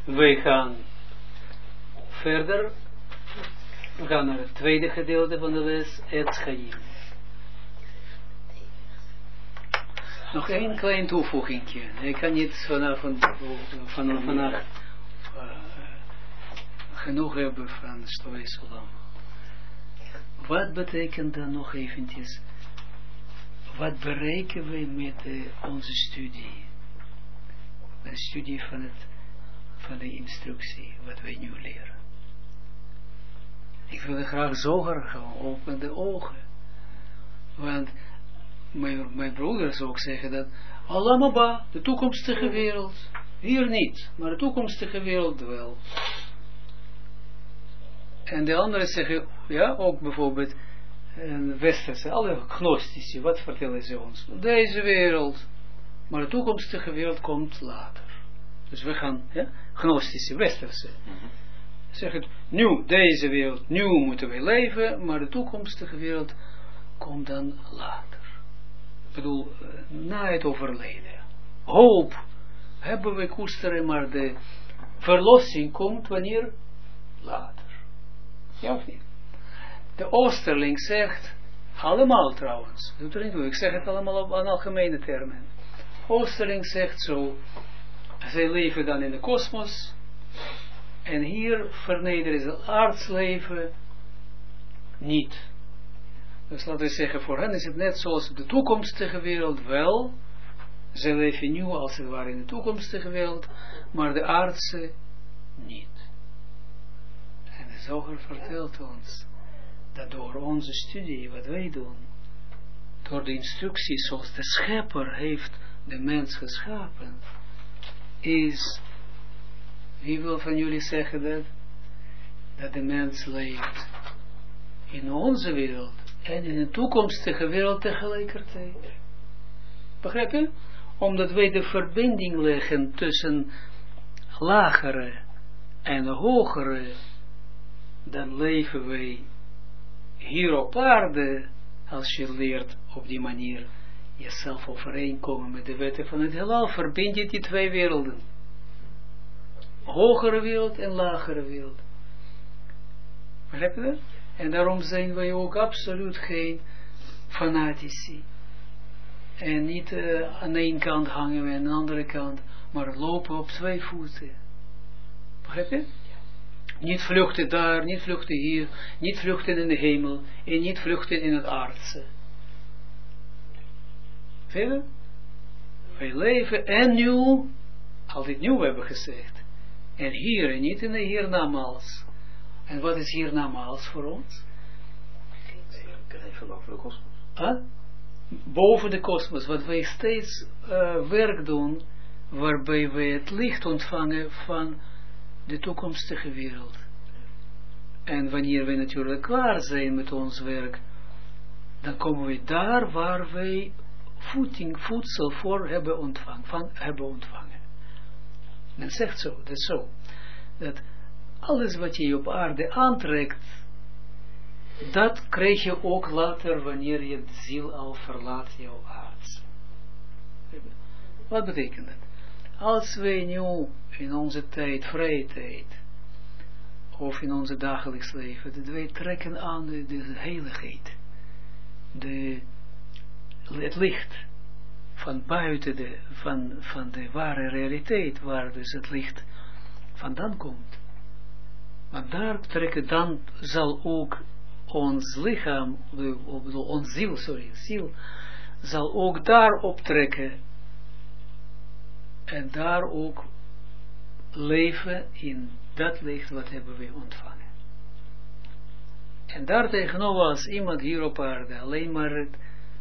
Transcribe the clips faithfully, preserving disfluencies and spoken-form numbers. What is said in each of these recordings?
wij gaan verder. We gaan naar het tweede gedeelte van de les, het Chaim. Nog één klein toevoegingje. Ik kan niet vanavond, van, vannacht uh, genoeg hebben van Stoï Solam. Wat betekent dan nog eventjes? Wat bereiken we met uh, onze studie? De studie van, het, van de instructie, wat wij nu leren. Ik wil graag zoger gaan, open de ogen. Want mijn, mijn broeder zou ook zeggen dat Olam Haba, de toekomstige wereld, hier niet, maar de toekomstige wereld wel. En de anderen zeggen, ja, ook bijvoorbeeld een westerse, alle gnostici, wat vertellen ze ons? Deze wereld, maar de toekomstige wereld komt later. Dus we gaan, ja, gnostici, westerse. Mm-hmm. Zeggen, nu, deze wereld, nu moeten we leven, maar de toekomstige wereld komt dan later. Ik bedoel, na het overlijden. Hoop hebben we koesteren, maar de verlossing komt wanneer? Later. Ja of niet? De Oosterling zegt, allemaal trouwens, doet er niet toe, ik zeg het allemaal op aan algemene termen. Oosterling zegt zo, zij leven dan in de kosmos, en hier vernederen ze het aardsleven niet. Dus laten we zeggen, voor hen is het net zoals de toekomstige wereld wel. Ze leven nu als het ware in de toekomstige wereld, maar de aardse niet. En de Zoger vertelt ons dat door onze studie, wat wij doen, door de instructies zoals de Schepper heeft de mens geschapen, is, wie wil van jullie zeggen dat? Dat de mens leeft in onze wereld en in de toekomstige wereld tegelijkertijd. Begrijp je? Omdat wij de verbinding leggen tussen lagere en hogere, dan leven wij hier op aarde, als je leert op die manier jezelf overeenkomen met de wetten van het heelal, verbind je die twee werelden. Hogere wereld en lagere wereld. Begrijp je dat? En daarom zijn wij ook absoluut geen fanatici. En niet uh, aan de ene kant hangen we aan de andere kant, maar lopen op twee voeten. Begrijp je? Niet vluchten daar, niet vluchten hier, niet vluchten in de hemel en niet vluchten in het aardse. Verder? Wij leven en nu, altijd nieuw hebben gezegd. En hier en niet in de hiernamaals. En wat is hiernamaals voor ons? Even boven de kosmos. Huh? Boven de kosmos. Wat wij steeds uh, werk doen, waarbij wij het licht ontvangen van de toekomstige wereld. En wanneer we natuurlijk klaar zijn met ons werk, dan komen we daar waar wij voeding, voedsel voor hebben ontvangen. Van hebben ontvangen. Men zegt zo, dat is zo, dat alles wat je op aarde aantrekt, dat krijg je ook later wanneer je de ziel al verlaat jouw aard. Wat betekent dat? Als wij nu in onze tijd, vrije tijd, of in onze dagelijks leven, dat wij trekken aan de, de heiligheid, de, het licht van buiten de, van, van de ware realiteit, waar dus het licht vandaan komt. Maar daar trekken, dan zal ook ons lichaam, de, ons ziel, sorry, ziel, zal ook daar optrekken en daar ook leven in dat licht wat hebben we ontvangen. En daartegenover als iemand hier op aarde alleen maar het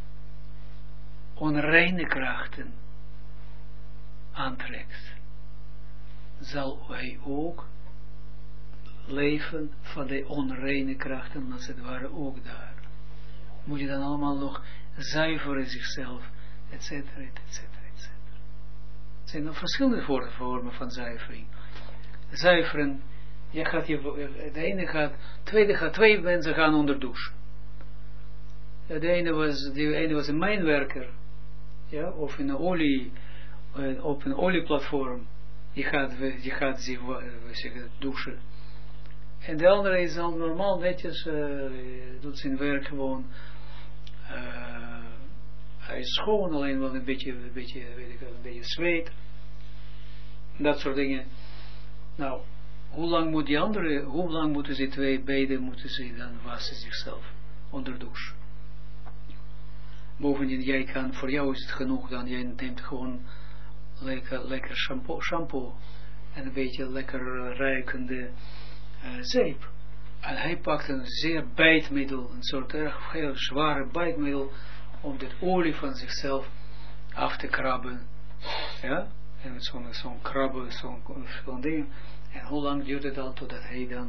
onreine krachten aantrekt, zal hij ook leven van de onreine krachten, als het ware ook daar. Moet je dan allemaal nog zuiveren zichzelf, et cetera, et cetera, et cetera. Het zijn nog verschillende vormen van zuivering. Zuiveren, je gaat je, de ene gaat, tweede gaat, twee mensen gaan onder douche. De ene was, de ene was een mijnwerker, ja, of in een olie, op een olieplatform, die gaat, die gaat zich, we zeggen, douchen. En de andere is al normaal netjes, uh, doet zijn werk gewoon. Uh, hij is schoon, alleen wel een beetje, een beetje, weet ik, een beetje zweet. Dat soort dingen. Nou, hoe lang moet die andere, hoe lang moeten ze twee beiden, moeten ze dan wassen zichzelf onder douche? Bovendien, jij kan, voor jou is het genoeg, dan jij neemt gewoon lekker, lekker shampoo, shampoo en een beetje lekker ruikende uh, zeep. En hij pakt een zeer bijtmiddel, een soort erg heel zware bijtmiddel, om de olie van zichzelf af te krabben. Ja? En met zo'n zo'n krabben, zo'n zo'n ding. En hoe lang duurt het dan totdat hij dan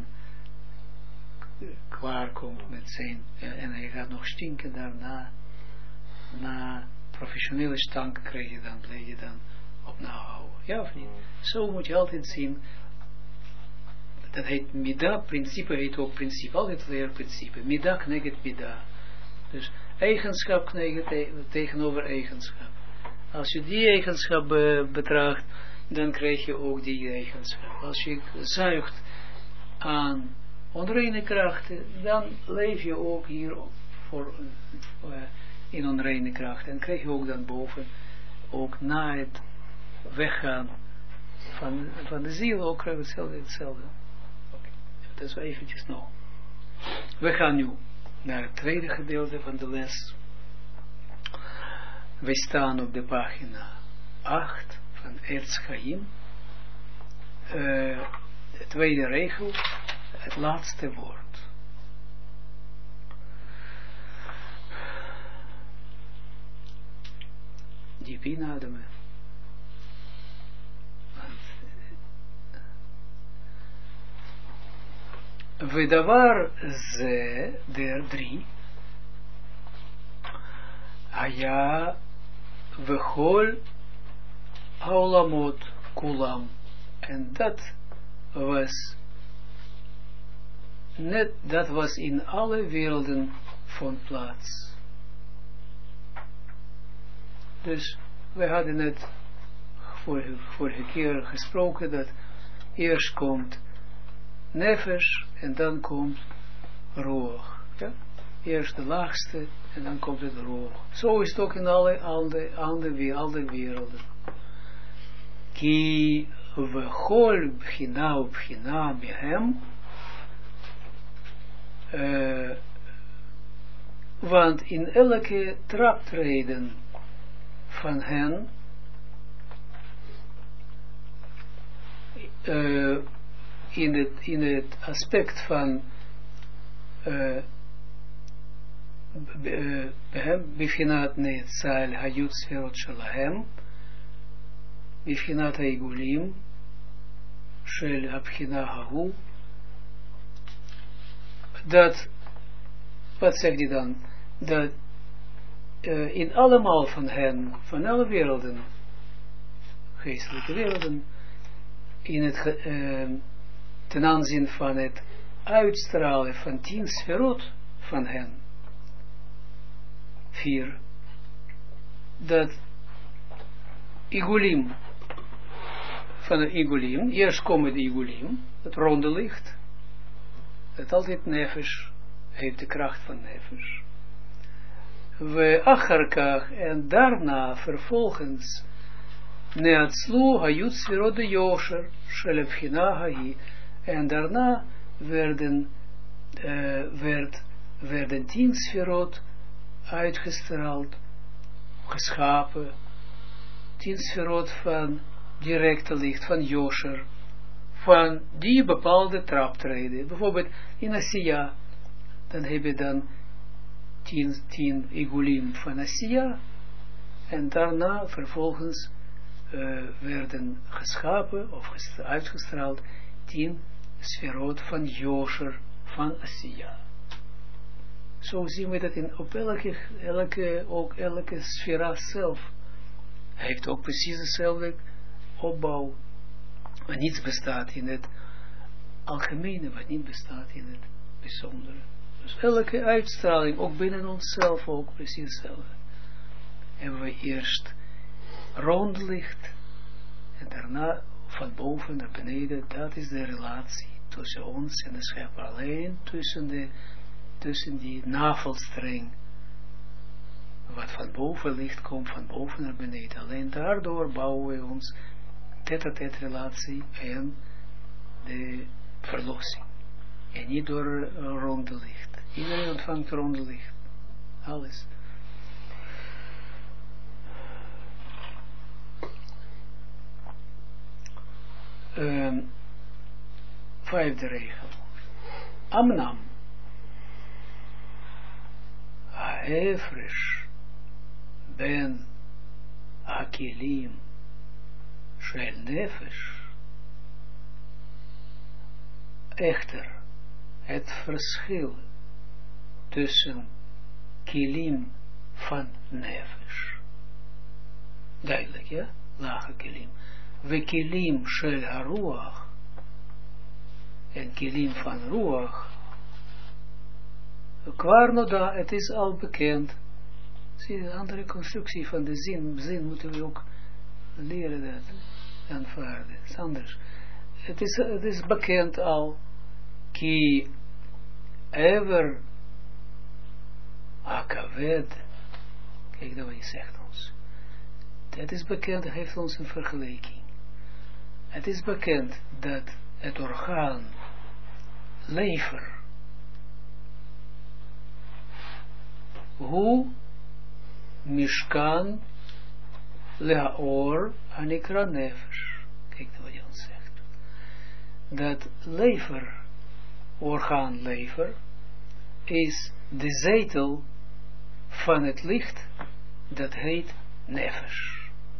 klaar komt met zijn, ja, en hij gaat nog stinken daarna. Na professionele stank krijg je dan, blijf je dan op nahouden. Ja of niet? Zo moet je altijd zien. Dat heet mida, principe heet ook principe. Altijd leer principe. Mida kneget mida. Dus eigenschap kneget te, tegenover eigenschap. Als je die eigenschap be, betraagt, dan krijg je ook die eigenschap. Als je zuigt aan onreine krachten, dan leef je ook hier voor, uh, in onreine krachten. En krijg je ook dan boven, ook na het weggaan van, van de ziel, ook krijg je hetzelfde. hetzelfde. Okay. Dat is wel eventjes nog. We gaan nu naar het tweede gedeelte van de les. We staan op de pagina acht van Etz Chaim. Uh, de tweede regel, het laatste woord. Diep inademen. Vedavar ze der drie. Aya vechol haolamot kulam. En dat was net, dat was in alle werelden van plaats. Dus we hadden net vorige, vorige keer gesproken dat eerst komt nefesh en dan komt roog. Ja? Eerst de laagste en dan komt het roog. Zo is het ook in alle andere, andere, andere werelden. Ki vechol bchina u bchina mehem. Uh, want in elke traptreden van hen uh, in, het, in het aspect van uh, bifhinat neetzal hayut sferot shalahem bifhinat haigulim shel abchina hahu, dat, wat zegt hij dan, dat Uh, in allemaal van hen, van alle werelden, geestelijke werelden, in het, uh, ten aanzien van het uitstralen van tien sferot van hen, vier, dat igulim, van de igulim, eerst komen de igulim, het ronde licht, dat altijd nefesh heeft de kracht van nefesh. We acharkach, en daarna vervolgens neatzlu hayut sferot de yosher shelebchina hahi, en daarna werden uh, werd, werden tien sferot uitgestraald, geschapen, tien sferot van directe licht, van yosher, van die bepaalde traptreden, bijvoorbeeld in Asiya, dan heb je dan tien, tien igulim van Asiya, en daarna vervolgens uh, werden geschapen, of uitgestraald, tien sferot van Yosher van Asiya. Zo zien we dat in, op elke, elke, ook elke sfera zelf, heeft ook precies dezelfde opbouw, wat niets bestaat in het algemene, wat niet bestaat in het bijzondere. Dus elke uitstraling, ook binnen onszelf, ook precies hetzelfde. Hebben we eerst rond licht, en daarna van boven naar beneden, dat is de relatie tussen ons en de schepper. Alleen tussen, de, tussen die navelstreng, wat van boven ligt, komt van boven naar beneden. Alleen daardoor bouwen we ons tête-à-tête relatie en de verlossing. En niet door ronde licht. Iedereen ontvangt ronde licht. Alles. Um, vijfde regel. Amnam. Haefresh. Ben. Hakilim. Shel nefesh. Echter, het verschil tussen kilim van nefesh. Duidelijk, ja? Lage kilim. We kilim shel haruach. En kilim van ruach. Kwarnoda, het is al bekend. Zie je, de andere constructie van de zin. Zin moeten we ook leren dat. Aanvaarden. Het is anders. Het is, het is bekend al. Ki ever akaved. Kijk dat wat hij zegt ons. Het is bekend, hij heeft ons een vergelijking. Het is bekend dat het orgaan lever, hoe mishkan lehaor anikra nefesh. Kijk wat hij ons zegt. Dat lever, orgaan lever, is de zetel van het licht, dat heet nefesh.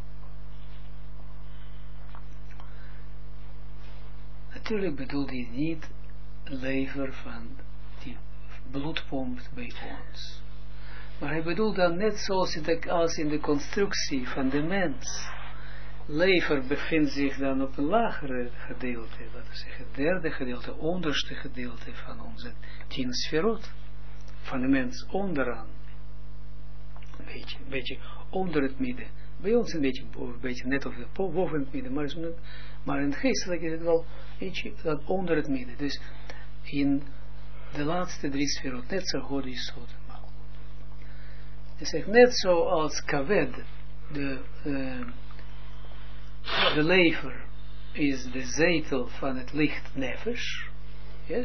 Natuurlijk bedoelt hij niet lever van die bloed pompt bij ons. Maar hij bedoelt dan net zoals in de, als in de constructie van de mens. Lever bevindt zich dan op een lagere gedeelte, laten we zeggen, derde gedeelte, onderste gedeelte van onze tien sferot, van de mens onderaan. Een beetje, een beetje onder het midden. Bij ons een beetje, een beetje net of boven het midden, maar, maar in het geestelijk is het wel beetje dat onder het midden. Dus in de laatste drie sferot, net zo goed is zo. Hij zegt net zoals kaved, de, uh, de lever is de zetel van het licht nefesh. Ja?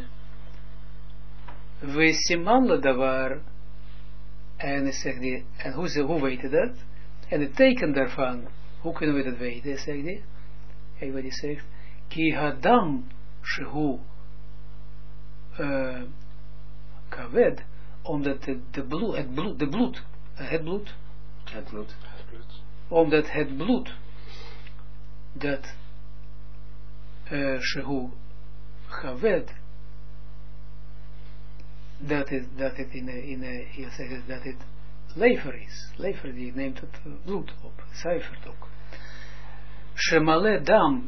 We siman davar, en hij zegt die, en hoe, hoe weet je dat? En het teken daarvan, hoe kunnen we dat weten, zegt hij? Kijk wat hij zegt. Ki hadam shehu uh, kaved, omdat de, de bloed, het bloed, de bloed, het bloed, het bloed, het bloed, omdat het bloed, dat uh, shehu kaved, dat het, dat het in een, in een, je zegt dat het lever is, lever die neemt het bloed op, zuivert ook. Shemale dam,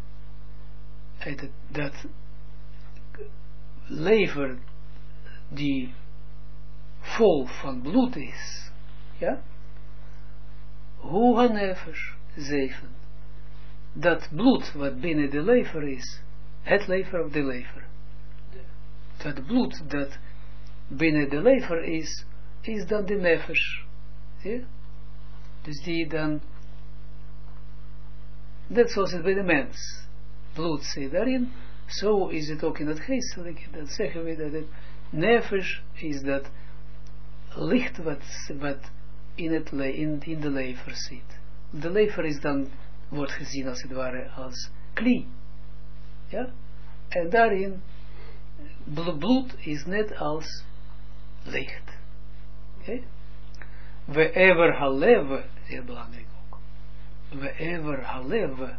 dat lever die vol van bloed is, ja, hoe hanefesh, zeven, dat bloed wat binnen de lever is, het lever of de lever, dat bloed dat binnen de lever is, is dan de nefesh, ja? Dus die dan, net zoals het bij de mens, bloed zit daarin, zo is het ook in het geestelijke, dat zeggen we dat het nefesh is dat licht wat, wat in, het le, in, in de lever zit. De lever is dan, wordt gezien als het ware als kli, ja, en daarin, bloed is net als licht. Okay? We ever haleve, heel belangrijk ook. We ever haleve,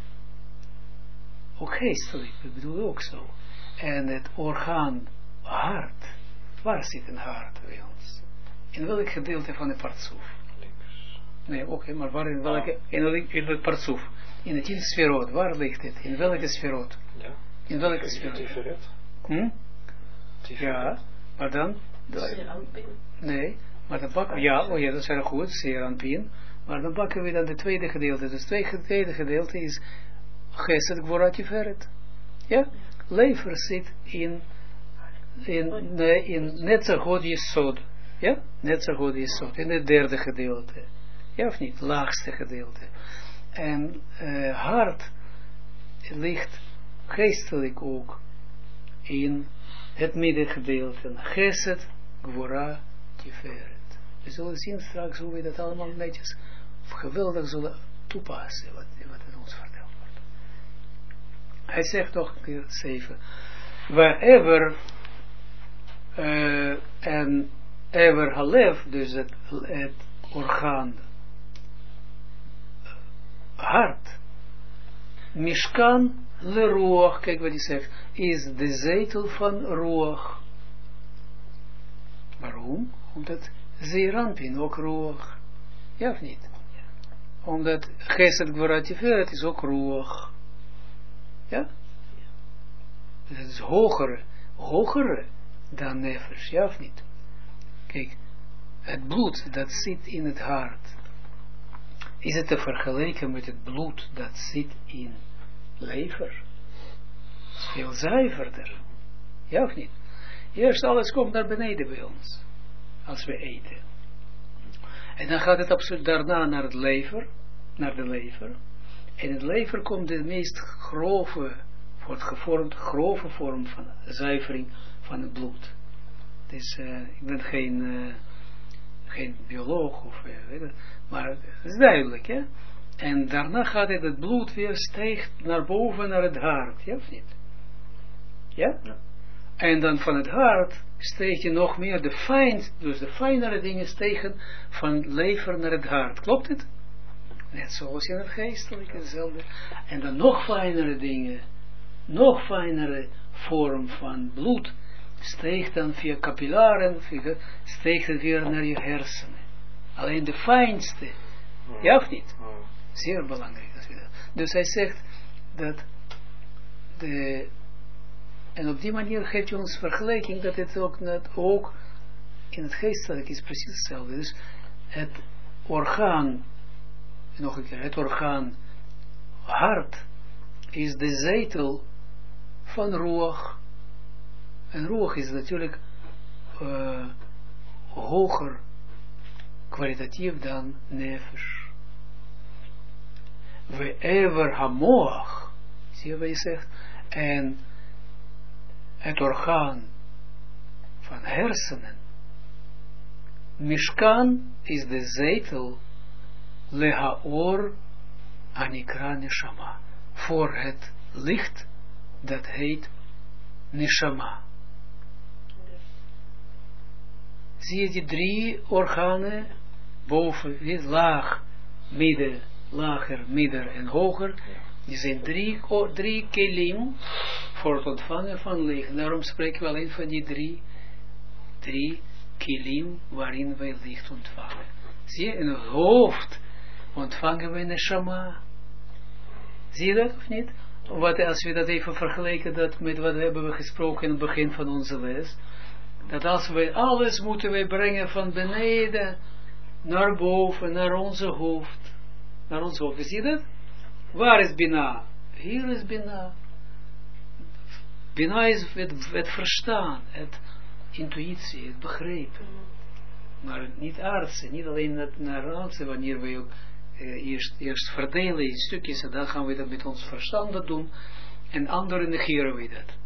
ook geestelijk, dat bedoel ik ook zo. En het orgaan hart, waar zit een hart bij ons? In welk gedeelte van de partsoef? Links. Nee, oké, okay, maar waar in welke, in welk, in welk partsoef? In het tien sferot, waar ligt het? In welke sferot? Ja. In welke sferot? Tiferet. Hm? Ja, maar dan? Nee, maar dan pakken we, ja, oh ja, dat is erg goed, zeer aan pin. Maar dan pakken we dan de tweede gedeelte. Dus het tweede gedeelte is Gesed Gvora Tiferet. Ja? Lever zit in, in, in, in Netzachod Yesod. Ja? Netzachod Yesod. In het derde gedeelte. Ja of niet? Laagste gedeelte. En uh, hart ligt geestelijk ook in het middengedeelte. Gesed Gvora Tiferet. We zullen zien straks hoe we dat allemaal netjes geweldig zullen toepassen. Wat, wat het ons vertelt wordt. Hij zegt toch keer zeven. Wherever uh, en ever halef, dus het, het orgaan hart, Mishkan le Ruach, kijk wat hij zegt, is de zetel van Ruach. Waarom? Omdat Zeeranpin ook Ruach. Ja of niet? Ja. Omdat Gesed Gvora Tiferet is ook Ruach. Ja? Ja. Dus het is hogere, hogere dan Nefesh, ja of niet? Kijk, het bloed dat zit in het hart, is het te vergelijken met het bloed dat zit in lever? Veel zuiverder. Ja of niet? Eerst alles komt naar beneden bij ons. Als we eten. En dan gaat het absoluut daarna naar het lever. Naar de lever. En in het lever komt de meest grove, wordt gevormd, grove vorm van zuivering van het bloed. Dus uh, ik ben geen, uh, geen bioloog of uh, weet het, maar het is duidelijk, hè. En daarna gaat het, het bloed weer stijgt naar boven naar het hart, ja of niet? Ja? Ja. En dan van het hart steeg je nog meer de fijn, dus de fijnere dingen stegen van lever naar het hart. Klopt het? Net zoals in het geestelijke, hetzelfde. En dan nog fijnere dingen, nog fijnere vorm van bloed, steeg dan via capillaren, via, steeg het weer naar je hersenen. Alleen de fijnste, ja of niet? Zeer belangrijk. Dus hij zegt dat de... En op die manier geeft je ons vergelijking dat het ook, net, ook in het geestelijk is precies hetzelfde. Dus het orgaan, nog een keer, het orgaan hart is de zetel van Ruach. En Ruach is natuurlijk uh, hoger kwalitatief dan Nefesh. We ever hamoach, zie je wat je zegt, en het orgaan van hersenen. Mishkan is de zetel lehaor anikra neshama. Voor het licht dat heet neshama. Zie je die drie organen boven, laag, midden, lager, midden en hoger. Die zijn drie, drie kelim voor het ontvangen van licht. Daarom spreken we alleen van die drie, drie kelim waarin wij licht ontvangen. Zie je, in het hoofd ontvangen we neshama. Zie je dat of niet? Wat, als we dat even vergelijken dat met wat hebben we gesproken in het begin van onze les. Dat als we alles moeten wij brengen van beneden naar boven, naar onze hoofd. Naar ons hoofd. Zie je dat? Waar is Bina? Hier is Bina. Bina is het, het verstaan, het intuïtie, het begrijpen. Maar niet artsen, niet alleen het naar artsen, wanneer we ook eh, eerst, eerst verdelen in stukjes, en dan gaan we dat met ons verstand doen, en anderen negeren we dat.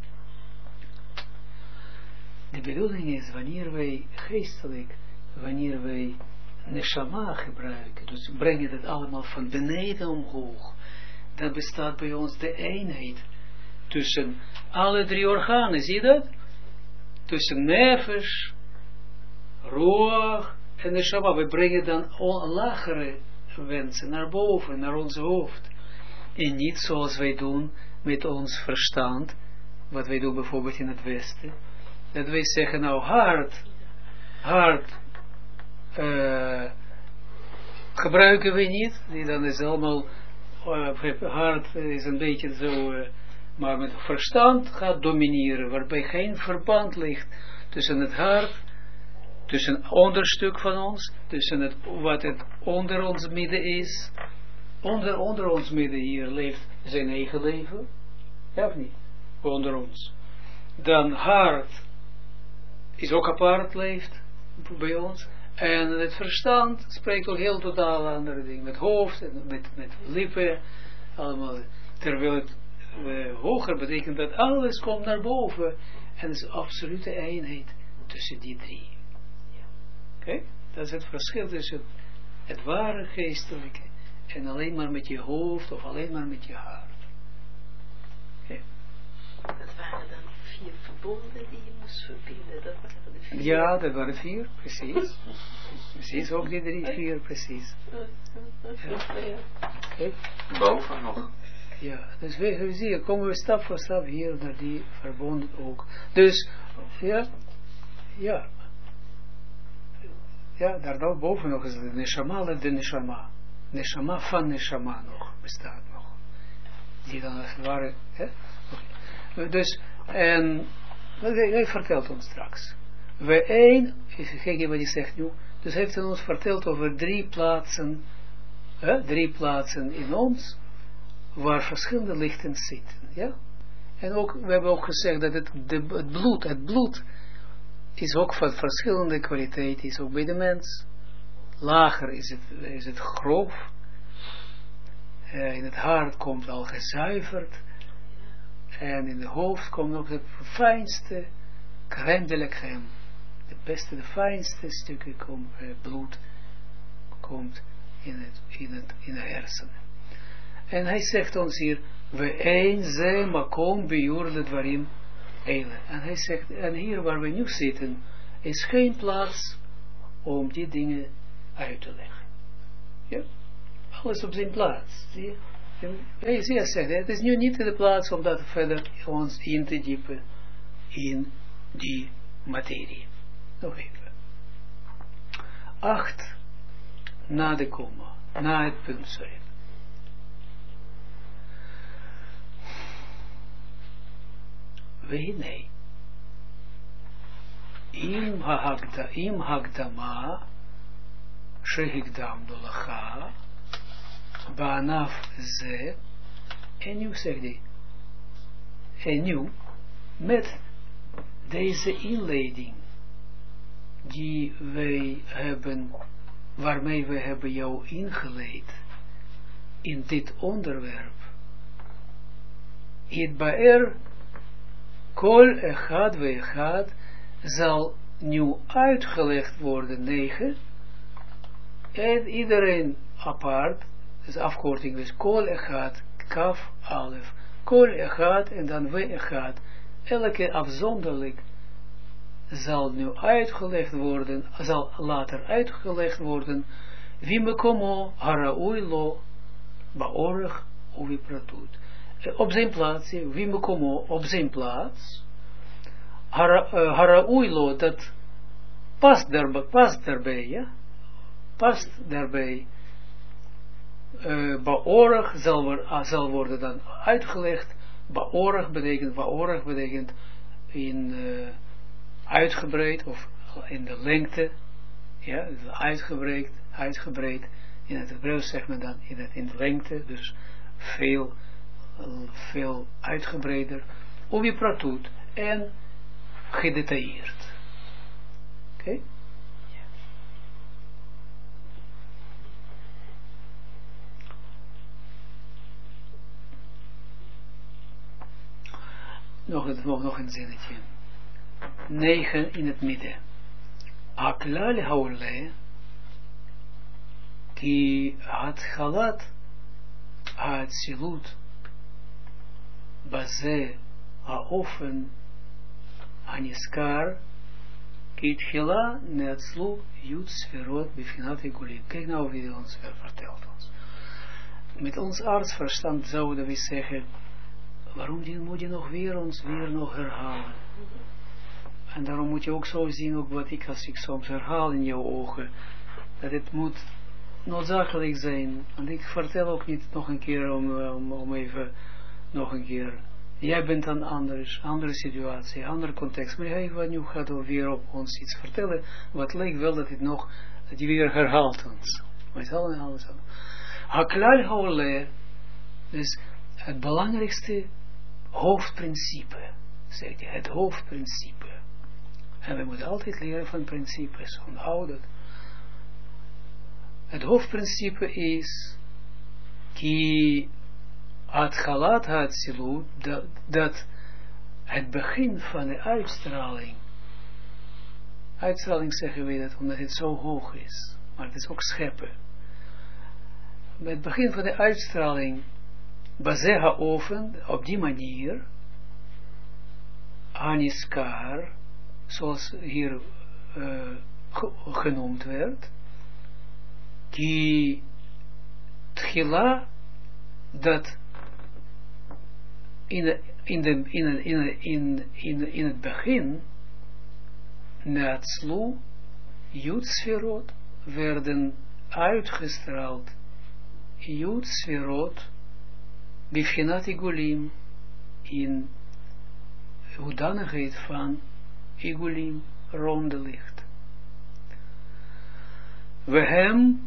De bedoeling is, wanneer wij geestelijk, wanneer wij neshama gebruiken, dus brengen dat allemaal van beneden omhoog, dan bestaat bij ons de eenheid tussen alle drie organen, zie je dat? Tussen nefesh, ruach en neshama. We brengen dan lagere wensen naar boven, naar ons hoofd. En niet zoals wij doen met ons verstand, wat wij doen bijvoorbeeld in het Westen, dat wij zeggen nou hart, hart, uh, gebruiken we niet, die dan is allemaal, uh, hart is een beetje zo, uh, maar met verstand gaat domineren, waarbij geen verband ligt tussen het hart, tussen het onderstuk van ons, tussen het, wat het onder ons midden is, onder, onder ons midden hier leeft zijn eigen leven. Ja of niet? Onder ons. Dan hart is ook apart leeft bij ons. En het verstand spreekt ook heel totaal andere dingen. Met hoofd, en met, met lippen, allemaal. Terwijl het uh, hoger betekent dat alles komt naar boven. En er is een absolute eenheid tussen die drie. Oké? Okay? Dat is het verschil tussen het, het ware geestelijke en alleen maar met je hoofd of alleen maar met je hart. Okay? Dat waren dan vier verbonden die je moest verbinden. Dat waren de vier. Ja, dat waren vier, precies. Precies, ook die drie, vier, precies. Ja. Okay. Boven nog. Ja, dus we, we zien, komen we stap voor stap hier naar die verbonden ook. Dus, ja, ja. Ja, daar boven nog is de neshama, de neshama. Neshama van neshama nog, bestaat nog. Die dan als het ware, hè? Okay. Dus, en, hij vertelt ons straks. We één, kijk wat hij zegt nu, dus heeft hij ons verteld over drie plaatsen, hè? Drie plaatsen in ons, waar verschillende lichten zitten, ja. En ook, we hebben ook gezegd dat het, de, het bloed, het bloed, is ook van verschillende kwaliteit, is ook bij de mens. Lager is het, is het grof. Uh, in het hart komt al gezuiverd. En in het hoofd komt ook het fijnste, crème de la crème. De beste, de fijnste stukken kom, uh, bloed komt in, het, in, het, in de hersenen. En hij zegt ons hier, we een ze makom biurde dwarim eile. En hij zegt, en hier waar we nu zitten, is geen plaats om die dingen uit te leggen. Ja? Alles op zijn plaats. Zie je? Hij zegt, het is nu niet de plaats om dat verder ons in te diepen in die materie. Nog even. Acht, na de komma, na het punt, sorry. Vehine im hagda im hagdama shehigdam dolacha baanaf ze en nu zegt hij en nu met deze inleiding die wij hebben waarmee we hebben jou ingeleid in dit onderwerp het baer Kol echad we echad zal nu uitgelegd worden, negen. En iedereen apart, dus afkorting, dus kol echad, kaf, alef. Kol echad en dan we echad. Elke afzonderlijk zal nu uitgelegd worden, zal later uitgelegd worden. Wie mekomo haraui lo baorach uvi pratut. Op zijn plaats, wie mekomo, op zijn plaats, haraoilo, dat past daarbij, past daarbij, ja, past daarbij, uh, baorach zal, zal worden dan uitgelegd, baorach betekent, baorach betekent in uh, uitgebreid, of in de lengte, ja, uitgebreid, uitgebreid, in het Hebreeuws zegt men dan, in, het, in de lengte, dus veel, veel uitgebreider, uvi pratut en gedetailleerd. Oké? Okay? Nog, nog, nog een zinnetje. Negen in het midden. Aklal haole ki had galat ha-tzilut baze ha-ofen aniskar ki tchila neatzlu yud sferot bifnat igulim. Kijk nou wie ons vertelt ons. Met ons artsverstand zouden we zeggen, waarom die, moet je nog weer ons weer nog herhalen? En daarom moet je ook zo zien, ook wat ik als ik soms herhaal in jouw ogen, dat het moet noodzakelijk zijn. En ik vertel ook niet nog een keer om, om, om even nog een keer. Jij bent een anders, andere situatie, andere context. Maar hij wat nu gaat weer op ons iets vertellen, wat lijkt wel dat het nog, dat hij weer herhaalt ons. Maar het is allemaal alles. Haklal haole, dus het belangrijkste hoofdprincipe, zegt hij, het hoofdprincipe. En we moeten altijd leren van principes, onthoud het. Het hoofdprincipe is, ki atchalat hatzilut, dat, dat het begin van de uitstraling, uitstraling zeggen we dat omdat het zo hoog is, maar het is ook scheppen. Bij het begin van de uitstraling, bazeha oven, op die manier, aniskar, zoals hier uh, genoemd werd, die tchila, dat in, de, in, de, in, in, in, in, in het begin, Natslu, Jutsferot, werden uitgestraald, Jutsferot, Bifchinat Igulim, in hoedanigheid van Igulim, ronde licht. We hem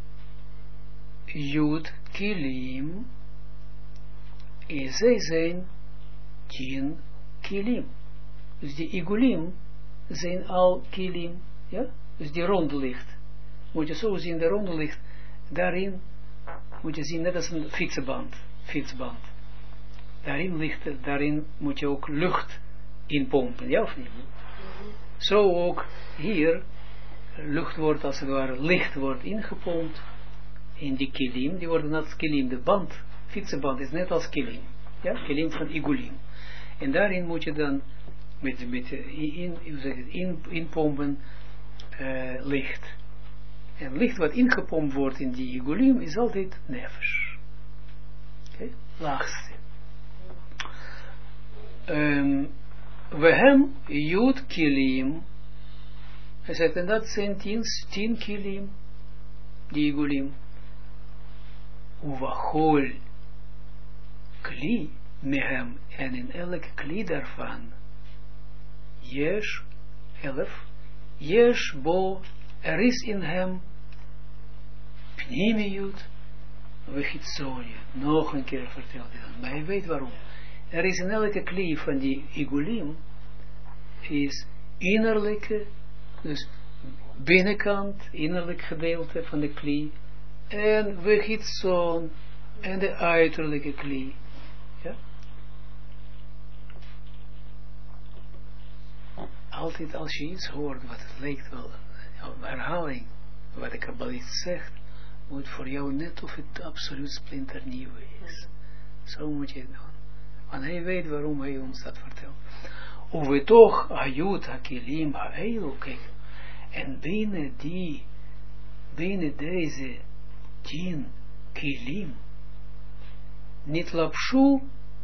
Jud Kilim, en zij zijn tien Kilim. Dus die Igulim zijn al Kilim, ja? Dus die ronde licht. Moet je zo zien, de ronde licht, daarin moet je zien, net als een fietsenband, fietsband. Daarin ligt, daarin moet je ook lucht inpompen, ja of niet? Zo ook hier, lucht wordt als het ware, licht wordt ingepompt in die kilim, die worden net als kilim, de band, fietsenband is net als kilim, ja, kilim van igulim. En daarin moet je dan met, met in, in, in, inpompen uh, licht. En licht wat ingepompt wordt in die igulim is altijd nefesh. Oké, okay? Laagste. Um, we hem jud kilim. Hij zegt, en dat zijn tien, tien kilim, die igulim. Uvachol kli mehem, en in elk kli daarvan, yesh, elf, yesh bo, er is in hem, pnimiut, vechitsonia. Nog een keer vertelt hij dan, maar hij weet waarom. Er is in elke kli van die igulim, is innerlijke, dus binnenkant, innerlijk gedeelte van de kli, en vechitson, en de uiterlijke kli. Ja? Altijd als je iets hoort, wat het lijkt wel, herhaling, wat de kabbalist zegt, moet voor jou net of het absoluut splinternieuw is. Zo moet je het doen. Want hij weet waarom hij ons dat vertelt. Of we toch, ayut hakilim ha'elu, kijk, en binnen die, binnen deze tien kilim, niet lapshu,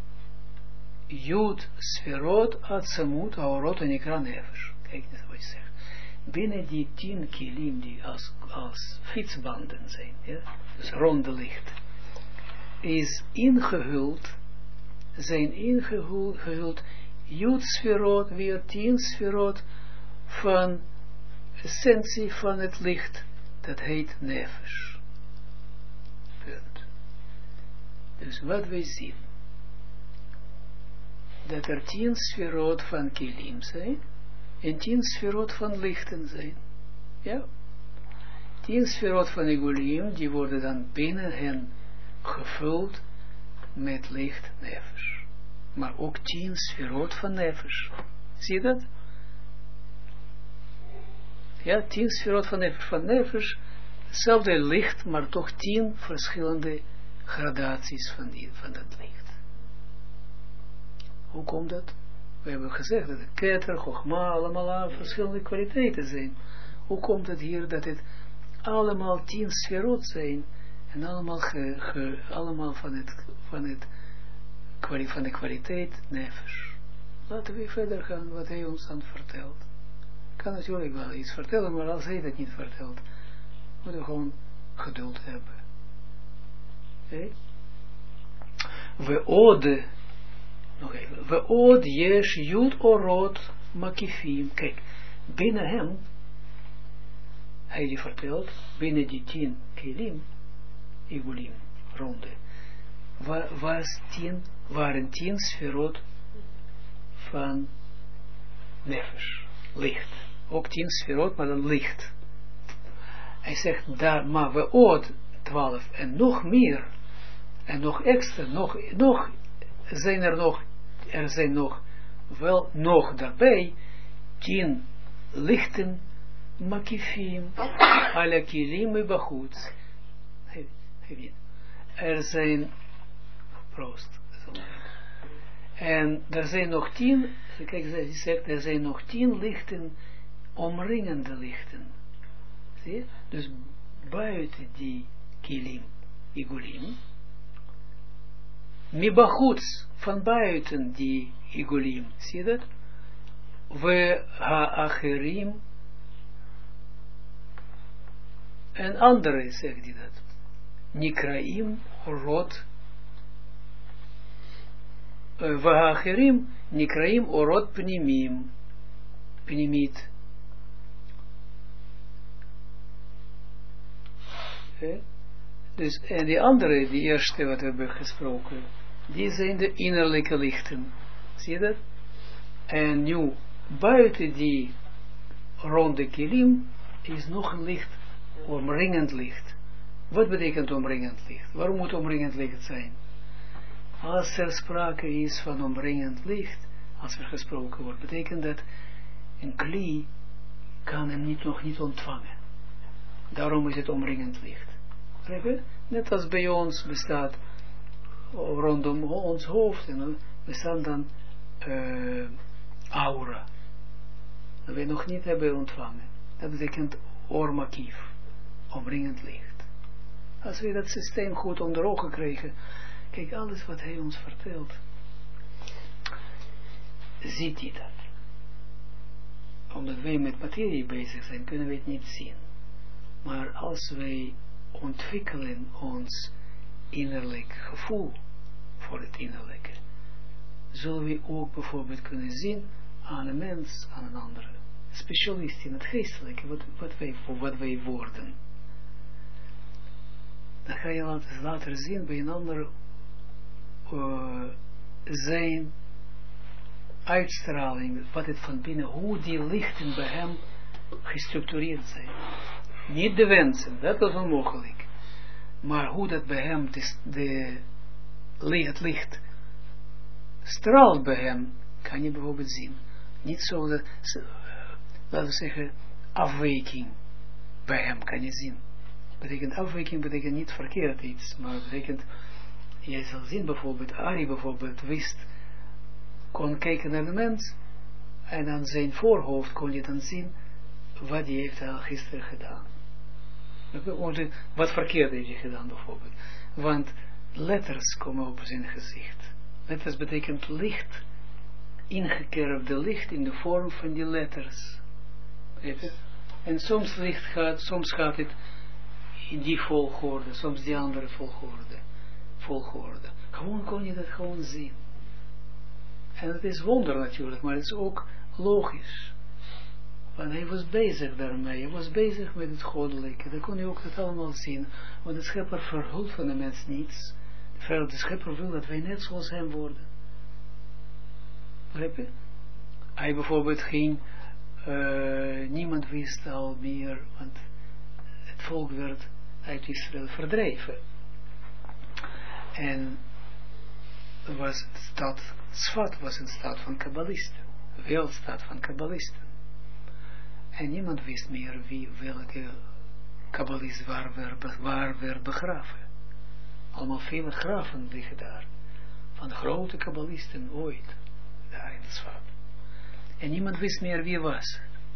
jut sferot, atsamut, aorot en ikra nefesh. Kijk eens wat je zegt. Binnen die tien kilim, die als, als fietsbanden zijn, ja, dus ronde licht, is ingehuld, zijn ingehuld, jut sferot, weer tien sferot, van essentie van het licht, dat heet nefesh. Punt. Dus wat wij zien, dat er tien sferot van kilim zijn, en tien sferot van lichten zijn. Ja? Tien sferot van igulim, die worden dan binnen hen gevuld met licht nefesh. Maar ook tien sferot van nefesh. Zie je dat? Ja, tien sferot van nefesh. Van nefesh, hetzelfde licht, maar toch tien verschillende gradaties van, die, van dat licht. Hoe komt dat? We hebben gezegd dat het keter, chogma, allemaal verschillende kwaliteiten zijn. Hoe komt het hier dat het allemaal tien sferot zijn en allemaal, ge, ge, allemaal van, het, van, het, van de kwaliteit nefesh? Laten we verder gaan wat hij ons dan vertelt. Ik kan natuurlijk wel iets vertellen, maar als hij dat niet vertelt, moeten we gewoon geduld hebben. Okay? We ode, nog even, we ode yesh yud orot makifim. Kijk, binnen hem, hij die vertelt, binnen die tien kilim, igulim, ronde. Wa, was tien, waren tien sferot van nefesh, licht. Ook tien sferot, maar dan licht. Hij zegt, daar, maar we oud twaalf, en nog meer, en nog extra, nog, nog, zijn er nog, er zijn nog, wel nog daarbij, tien lichten, makifim, ala kilim en bachut. Er zijn, proost, en er zijn nog tien, kijk, ze zegt, er zijn nog tien lichten, omringende lichten. Zie je? Dus buiten die kilim, igulim, mibachuts, van buiten die igulim, zie je dat? We ha-acherim, en andere, zegt hij dat, nikraim, orot, we ha-acherim, nikraim, orot, pnimim, pnimit. Okay. Dus, en die andere, die eerste wat we hebben gesproken, die zijn de innerlijke lichten. Zie je dat? En nu, buiten die ronde kilim, is nog een licht, omringend licht. Wat betekent omringend licht? Waarom moet omringend licht zijn? Als er sprake is van omringend licht, als er gesproken wordt, betekent dat een kli kan hem niet, nog niet ontvangen. Daarom is het omringend licht. Net als bij ons bestaat rondom ons hoofd en bestaat dan uh, aura. Dat wij nog niet hebben ontvangen. Dat betekent ormakief, omringend licht. Als we dat systeem goed onder ogen krijgen, kijk, alles wat hij ons vertelt, ziet hij dat. Omdat wij met materie bezig zijn, kunnen we het niet zien. Maar als wij ontwikkelen ons innerlijk gevoel voor het innerlijke, zullen we ook bijvoorbeeld kunnen zien aan een mens, aan een andere specialist in het geestelijke, wat, wat, wij, wat wij worden. Dan ga je later, later zien bij een ander uh, zijn uitstraling, wat het van binnen, hoe die lichten bij hem gestructureerd zijn. Niet de wensen, dat is onmogelijk. Maar hoe dat bij hem, de, de, het licht straalt bij hem, kan je bijvoorbeeld zien. Niet zo, dat, laten we zeggen, afwijking bij hem kan je zien. Betekent afwijking, betekent niet verkeerd iets, maar betekent, jij zal zien bijvoorbeeld, Ari bijvoorbeeld wist, kon kijken naar de mens, en aan zijn voorhoofd kon je dan zien, wat hij heeft al gisteren gedaan. Wat verkeerd heeft hij gedaan bijvoorbeeld. Want letters komen op zijn gezicht. Letters betekent licht. Ingekerfde licht in de vorm van die letters. Weet je? En soms licht gaat, soms gaat het in die volgorde, soms die andere volgorde. volgorde. Gewoon kon je dat gewoon zien. En het is wonder natuurlijk, maar het is ook logisch. Want hij was bezig daarmee, hij was bezig met het goddelijke. Dan kon je ook dat allemaal zien. Want de schepper verhult van de mens niets. De schepper wil dat wij net zoals hem worden. Begrijp je? Hij bijvoorbeeld ging, uh, niemand wist al meer, want het volk werd uit Israël verdreven. En was de stad, Tzfat was een stad van kabbalisten. Een wereldstad van kabbalisten. En niemand wist meer wie, welke kabbalist waar, waar, waar werd begraven. Allemaal vele graven liggen daar. Van grote kabbalisten ooit. Daar in het Tzfat. En niemand wist meer wie was.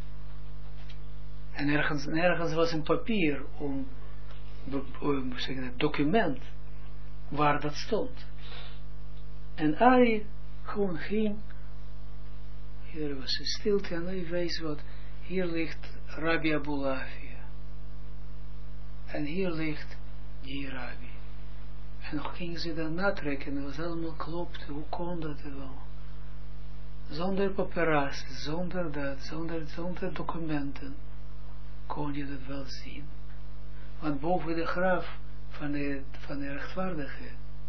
En ergens, nergens was een papier om, om zeg dat, document waar dat stond. En Ari gewoon ging. Hier was een stilte en hij wees wat. Hier ligt Rabbi Abulafia. En hier ligt die Rabbi. En nog gingen ze dan natrekken. Dat was allemaal klopt. Hoe kon dat wel? Zonder paparazzi, zonder dat, zonder, zonder documenten. Kon je dat wel zien. Want boven de graf van de, van de rechtvaardige,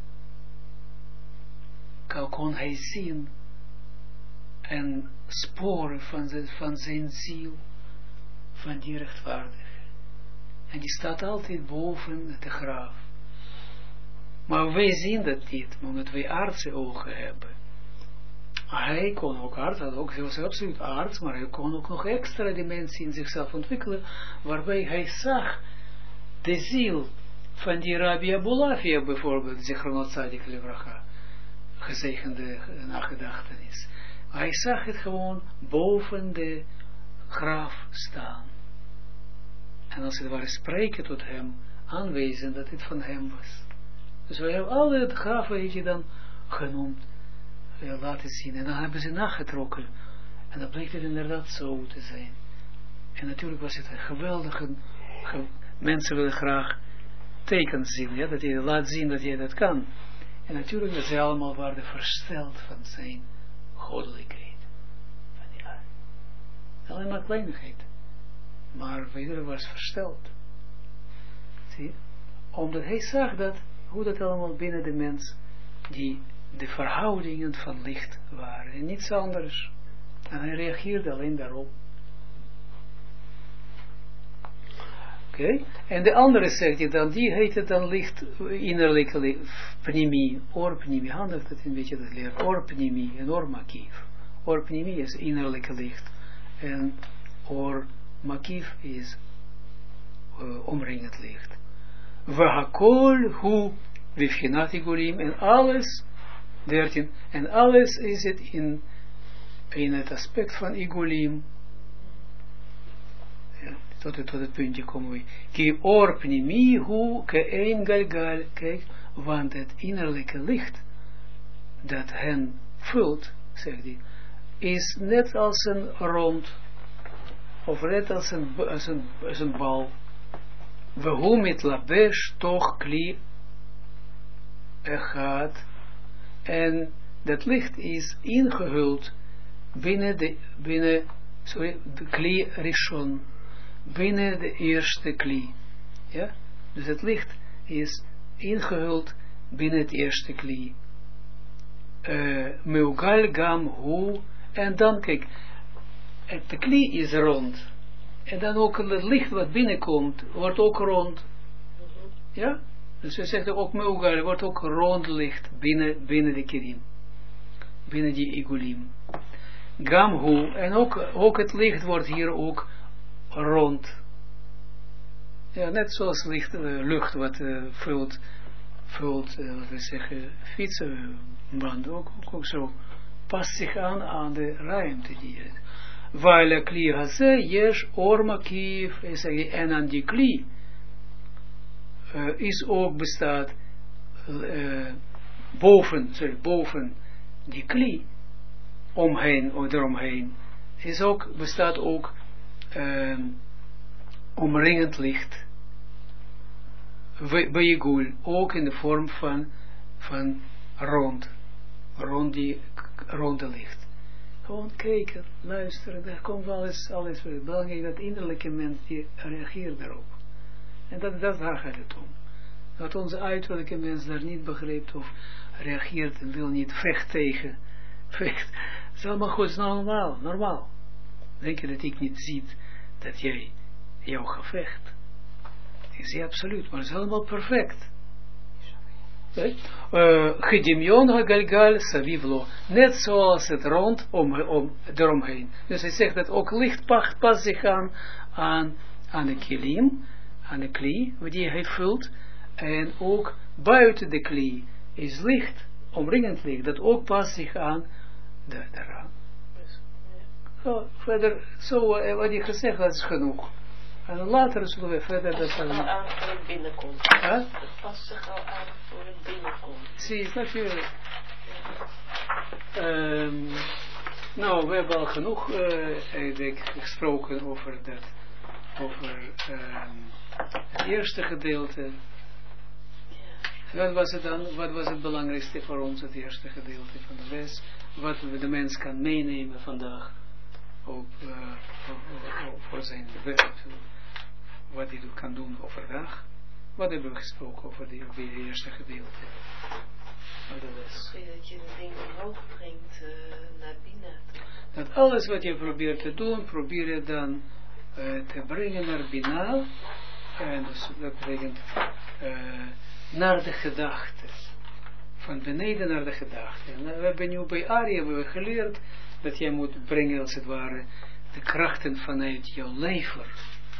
kon hij zien en sporen van, de, van zijn ziel, van die rechtvaardige. En die staat altijd boven het graf. Maar wij zien dat niet, omdat wij aardse ogen hebben. Hij kon ook arts, had ook zelfs absoluut arts, maar hij kon ook nog extra dimensie in zichzelf ontwikkelen, waarbij hij zag de ziel van die Rabbi Abulafia bijvoorbeeld, Zichronot Tzadik Livracha, gezegende nagedachtenis. Hij zag het gewoon boven de graf staan. En als het ware spreken tot hem, aanwijzen dat het van hem was. Dus wij hebben alle het graf, heeft hij dan genoemd, laten zien. En dan hebben ze nagetrokken. En dan bleek het inderdaad zo te zijn. En natuurlijk was het een geweldige, ge, mensen willen graag tekens zien, ja, dat je laat zien dat je dat kan. En natuurlijk dat ze allemaal waren versteld van zijn goddelijkheid. Van die aard. Alleen maar kleinigheid. Maar iedereen was versteld. Zie? Omdat hij zag dat, hoe dat allemaal binnen de mens, die de verhoudingen van licht waren. En niets anders. En hij reageerde alleen daarop. Oké. Okay. En de andere zegt je dan, die heet het dan licht, innerlijke pnimi, oorpnimi. Handig dat een beetje dat leert. Oorpnimi en oormakief. Oorpnimi is innerlijke licht. En oormakief is uh, omringend licht. Vahakol hu vivchinat igulim. En alles, dertien, en alles is het in, in het aspect van igulim. Ja, tot, het, tot het puntje komen we. Ki orpnimi hu ke een galgal. Kijk, want het innerlijke licht dat hen vult, zegt hij, is net als een rond, of net als een, als een, als een bal. Wehum it labesh toch kli echad. En dat licht is ingehuld binnen de, binnen, sorry, de kli rishon, binnen de eerste kli. Ja? Dus het licht is ingehuld binnen het eerste kli. Meugal gam hu, en dan kijk, de kli is rond. En dan ook het licht wat binnenkomt, wordt ook rond. Ja? Dus hij zegt ook meugal, wordt ook rond licht binnen, binnen de kirim. Binnen die igulim. Gamhu, en ook, ook het licht wordt hier ook rond. Ja, net zoals licht, uh, lucht wat uh, vult, vult uh, wat we zeggen, fietsenband, ook, ook, ook zo, past zich aan aan de ruimte die er. Weil kli haze yesh or makiv, en aan die kli uh, is ook bestaat uh, boven, sorry, boven die kli, omheen, of eromheen, is ook, bestaat ook uh, omringend licht, Beigul, ook in de vorm van, van rond, rond die ronde licht. Gewoon kijken, luisteren, daar komt alles, alles voor. Het belangrijk dat innerlijke mens die reageert daarop. En dat, dat daar gaat het om. Dat onze uiterlijke mens daar niet begrijpt of reageert en wil niet vecht tegen. Vecht. Het is allemaal goed, normaal, normaal. Denk je dat ik niet zie dat jij jou gevecht? Ik zie absoluut, maar het is allemaal perfect. Gedimion hagalgal savivlo. Net zoals het rond om, om, eromheen. Dus hij zegt dat ook licht past, past zich aan, aan, aan de kilim, aan de kli, die hij vult. En ook buiten de kli is licht, omringend licht, dat ook past zich aan de, daaraan. Zo, verder, zo wat je gezegd, dat is genoeg. En later zullen we verder dat gaan. Het past zich al aan voor het binnenkomt. Huh? Het past zich al aan voor het binnenkomt. Zie je, natuurlijk. Um, nou, we hebben al genoeg uh, gesproken over dat, over um, het eerste gedeelte. Wat was het dan? Wat was het belangrijkste voor ons, het eerste gedeelte van de les? Wat de mens kan meenemen vandaag op, uh, op, op, op, voor zijn werk, wat hij kan doen overdag. Wat hebben we gesproken over die, over die eerste gedeelte? Wat de les? Dat je de dingen omhoog brengt uh, naar binnen. Dat alles wat je probeert te doen, probeer je dan uh, te brengen naar binnen. En dus dat betekent uh, naar de gedachten. Van beneden naar de gedachten. En we hebben nu bij Ari hebben we geleerd dat jij moet brengen als het ware de krachten vanuit jouw lever.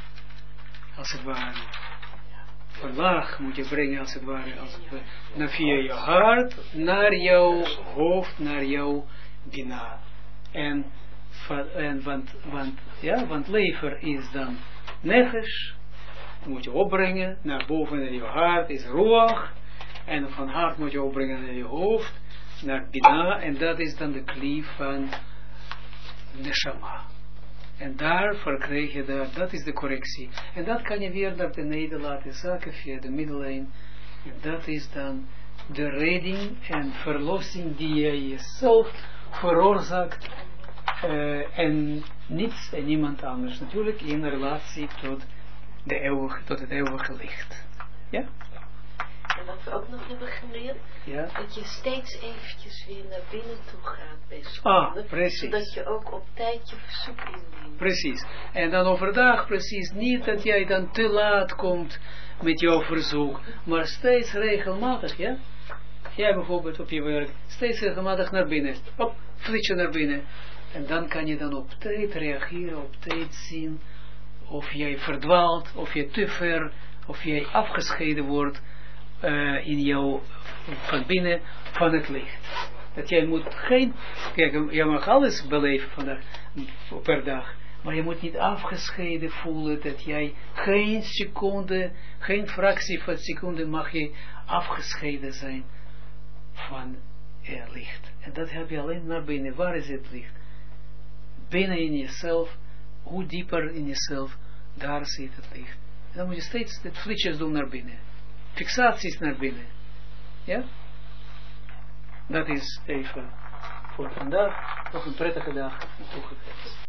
Als het ware. Van laag moet je brengen als het ware. Als het ware naar via je hart, naar jouw hoofd, naar jouw bina. En, en want, want, ja, want lever is dan nefesh. Moet je opbrengen naar boven naar je hart is ruach. En van hart moet je opbrengen naar je hoofd, naar bina. En dat is dan de klief van neshama. En daarvoor krijg je dat, dat is de correctie. En dat kan je weer naar beneden laten zakken via de middellijn. En dat is dan de redding en verlossing die je jezelf veroorzaakt. Uh, en niets en niemand anders. Natuurlijk in relatie tot, de eeuwige, tot het eeuwige licht. Ja? En wat we ook nog hebben geleerd, ja? Dat je steeds eventjes weer naar binnen toe gaat bij scholen, ah, precies. Zodat je ook op tijd je verzoek indient. Precies. En dan overdag precies niet dat jij dan te laat komt met jouw verzoek, maar steeds regelmatig, ja? Jij bijvoorbeeld op je werk, steeds regelmatig naar binnen. Op, flits je naar binnen. En dan kan je dan op tijd reageren, op tijd zien of jij verdwaalt, of je te ver, of jij afgescheiden wordt uh, in jou van binnen van het licht. Dat jij moet geen, kijk, je mag alles beleven vandaag, per dag, maar je moet niet afgescheiden voelen dat jij geen seconde, geen fractie van seconde mag je afgescheiden zijn van het licht. En dat heb je alleen naar binnen. Waar is het licht? Binnen in jezelf, hoe dieper in jezelf, daar zit het licht. En dan moet je steeds het flitsjes doen naar binnen. Fixaties naar binnen. Ja? Dat is even voor vandaag. Nog een prettige dag toegewenst.